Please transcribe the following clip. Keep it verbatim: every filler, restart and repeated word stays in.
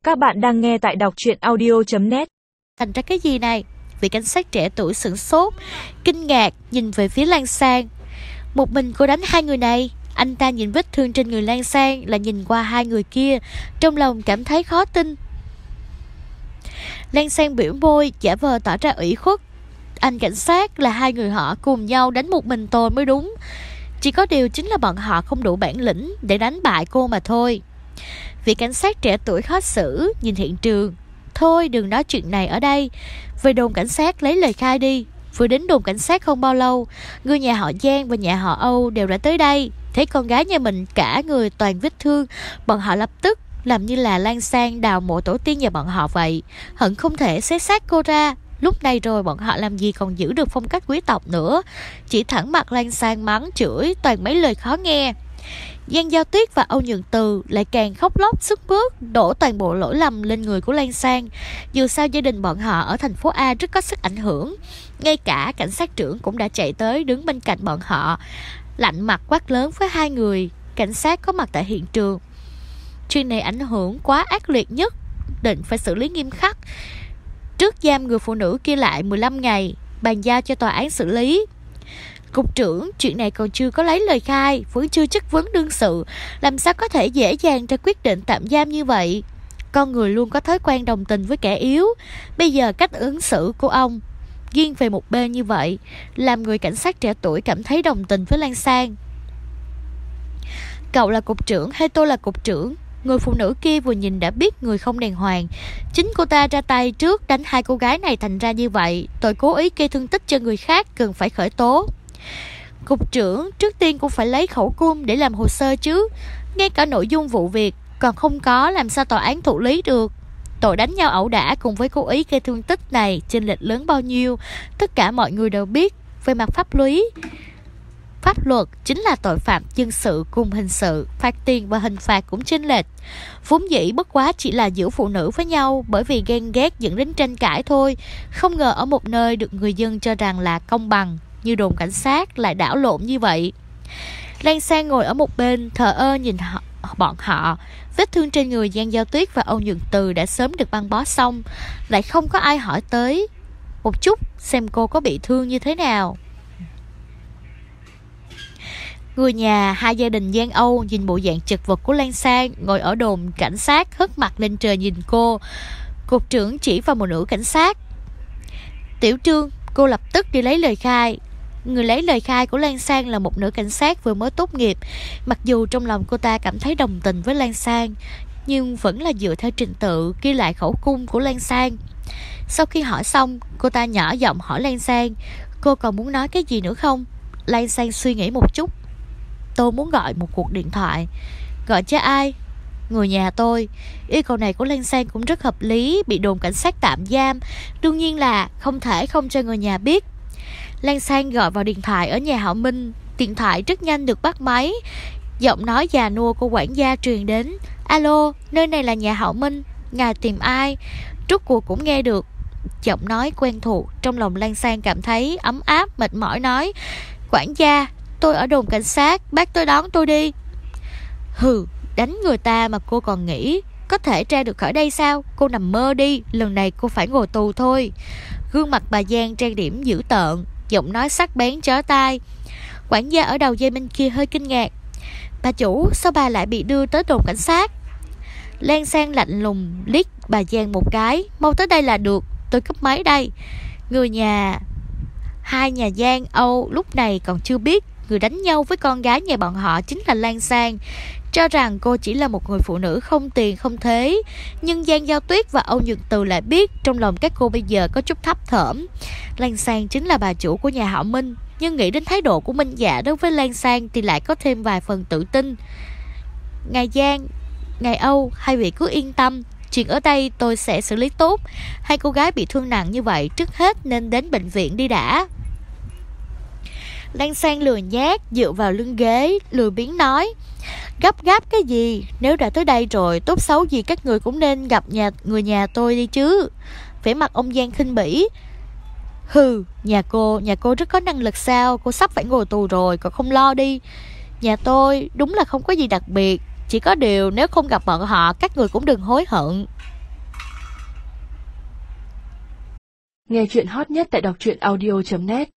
Các bạn đang nghe tại đọc truyện audio chấm net. Thành ra cái gì này? Vị cảnh sát trẻ tuổi sửng sốt, kinh ngạc nhìn về phía Lan Sang. Một mình cô đánh hai người này? Anh ta nhìn vết thương trên người Lan Sang, lại nhìn qua hai người kia, trong lòng cảm thấy khó tin. Lan Sang biểu môi, giả vờ tỏ ra ủy khuất. Anh cảnh sát, là hai người họ cùng nhau đánh một mình tôi mới đúng. Chỉ có điều chính là bọn họ không đủ bản lĩnh để đánh bại cô mà thôi. Vị cảnh sát trẻ tuổi khó xử nhìn hiện trường. Thôi đừng nói chuyện này ở đây, về đồn cảnh sát lấy lời khai đi. Vừa đến đồn cảnh sát không bao lâu, người nhà họ Giang và nhà họ Âu đều đã tới đây. Thấy con gái nhà mình cả người toàn vết thương, bọn họ lập tức làm như là Lan Sang đào mộ tổ tiên nhà bọn họ vậy, hận không thể xé xác cô ra. Lúc này rồi bọn họ làm gì còn giữ được phong cách quý tộc nữa, chỉ thẳng mặt Lan Sang mắng chửi toàn mấy lời khó nghe. Giang Giao Tuyết và Âu Nhượng Từ lại càng khóc lóc sức mướt, đổ toàn bộ lỗi lầm lên người của Lan Sang. Dù sao gia đình bọn họ ở thành phố A rất có sức ảnh hưởng. Ngay cả cảnh sát trưởng cũng đã chạy tới đứng bên cạnh bọn họ, lạnh mặt quát lớn với hai người cảnh sát có mặt tại hiện trường. Chuyện này ảnh hưởng quá ác liệt, nhất định phải xử lý nghiêm khắc. Trước giam người phụ nữ kia lại mười lăm ngày, bàn giao cho tòa án xử lý. Cục trưởng, chuyện này còn chưa có lấy lời khai, vẫn chưa chất vấn đương sự, làm sao có thể dễ dàng ra quyết định tạm giam như vậy? Con người luôn có thói quen đồng tình với kẻ yếu. Bây giờ cách ứng xử của ông nghiêng về một bên như vậy, làm người cảnh sát trẻ tuổi cảm thấy đồng tình với Lan Sang. Cậu là cục trưởng hay tôi là cục trưởng? Người phụ nữ kia vừa nhìn đã biết người không đàng hoàng. Chính cô ta ra tay trước đánh hai cô gái này thành ra như vậy. Tội cố ý gây thương tích cho người khác cần phải khởi tố. Cục trưởng, trước tiên cũng phải lấy khẩu cung để làm hồ sơ chứ. Ngay cả nội dung vụ việc còn không có, làm sao tòa án thụ lý được? Tội đánh nhau ẩu đả cùng với cố ý gây thương tích này chênh lệch lớn bao nhiêu, tất cả mọi người đều biết. Về mặt pháp lý, pháp luật chính là tội phạm dân sự cùng hình sự, phạt tiền và hình phạt cũng chênh lệch. Vốn dĩ bất quá chỉ là giữa phụ nữ với nhau, bởi vì ghen ghét dẫn đến tranh cãi thôi. Không ngờ ở một nơi được người dân cho rằng là công bằng như đồn cảnh sát lại đảo lộn như vậy. Lan Sang ngồi ở một bên thờ ơ nhìn họ, bọn họ. Vết thương trên người Giang Giao Tuyết và Âu Nhượng Từ đã sớm được băng bó xong, lại không có ai hỏi tới một chút xem cô có bị thương như thế nào. Người nhà hai gia đình Giang Âu nhìn bộ dạng chật vật của Lan Sang ngồi ở đồn cảnh sát, hất mặt lên trời nhìn cô. Cục trưởng chỉ vào một nữ cảnh sát. Tiểu Trương, cô lập tức đi lấy lời khai. Người lấy lời khai của Lan Sang là một nữ cảnh sát vừa mới tốt nghiệp. Mặc dù trong lòng cô ta cảm thấy đồng tình với Lan Sang, nhưng vẫn là dựa theo trình tự ghi lại khẩu cung của Lan Sang. Sau khi hỏi xong, cô ta nhỏ giọng hỏi Lan Sang, cô còn muốn nói cái gì nữa không? Lan Sang suy nghĩ một chút. Tôi muốn gọi một cuộc điện thoại. Gọi cho ai? Người nhà tôi. Yêu cầu này của Lan Sang cũng rất hợp lý, bị đồn cảnh sát tạm giam, đương nhiên là không thể không cho người nhà biết. Lan Sang gọi vào điện thoại ở nhà họ Minh. Điện thoại rất nhanh được bắt máy. Giọng nói già nua của quản gia truyền đến. Alo, nơi này là nhà họ Minh, ngài tìm ai? Rốt cuộc cũng nghe được giọng nói quen thuộc. Trong lòng Lan Sang cảm thấy ấm áp, mệt mỏi nói, quản gia, tôi ở đồn cảnh sát, bác tới đón tôi đi. Hừ, đánh người ta mà cô còn nghĩ có thể ra được khỏi đây sao? Cô nằm mơ đi, lần này cô phải ngồi tù thôi. Gương mặt bà Giang trang điểm dữ tợn, giọng nói sắc bén chói tai. Quản gia ở đầu dây bên kia hơi kinh ngạc. Bà chủ, sao bà lại bị đưa tới đồn cảnh sát? Lan Sang lạnh lùng liếc bà Giang một cái. Mau tới đây là được, tôi cấp máy đây. Người nhà hai nhà Giang Âu lúc này còn chưa biết người đánh nhau với con gái nhà bọn họ chính là Lan Sang, cho rằng cô chỉ là một người phụ nữ không tiền không thế. Nhưng Giang Giao Tuyết và Âu Nhượng Từ lại biết trong lòng các cô bây giờ có chút thấp thỏm. Lan Sang chính là bà chủ của nhà họ Minh, nhưng nghĩ đến thái độ của Minh Dạ đối với Lan Sang thì lại có thêm vài phần tự tin. Ngài Giang, ngài Âu, hai vị cứ yên tâm, chuyện ở đây tôi sẽ xử lý tốt. Hai cô gái bị thương nặng như vậy, trước hết nên đến bệnh viện đi đã. Lan Sang lười nhác dựa vào lưng ghế, lười biếng nói, gấp gáp cái gì? Nếu đã tới đây rồi, tốt xấu gì các người cũng nên gặp nhà người nhà tôi đi chứ. Vẻ mặt ông Giang khinh bỉ. Hừ, nhà cô, nhà cô rất có năng lực sao? Cô sắp phải ngồi tù rồi, còn không lo đi. Nhà tôi đúng là không có gì đặc biệt, chỉ có điều nếu không gặp bọn họ, các người cũng đừng hối hận. Nghe chuyện hot nhất tại đọc truyện audio chấm net.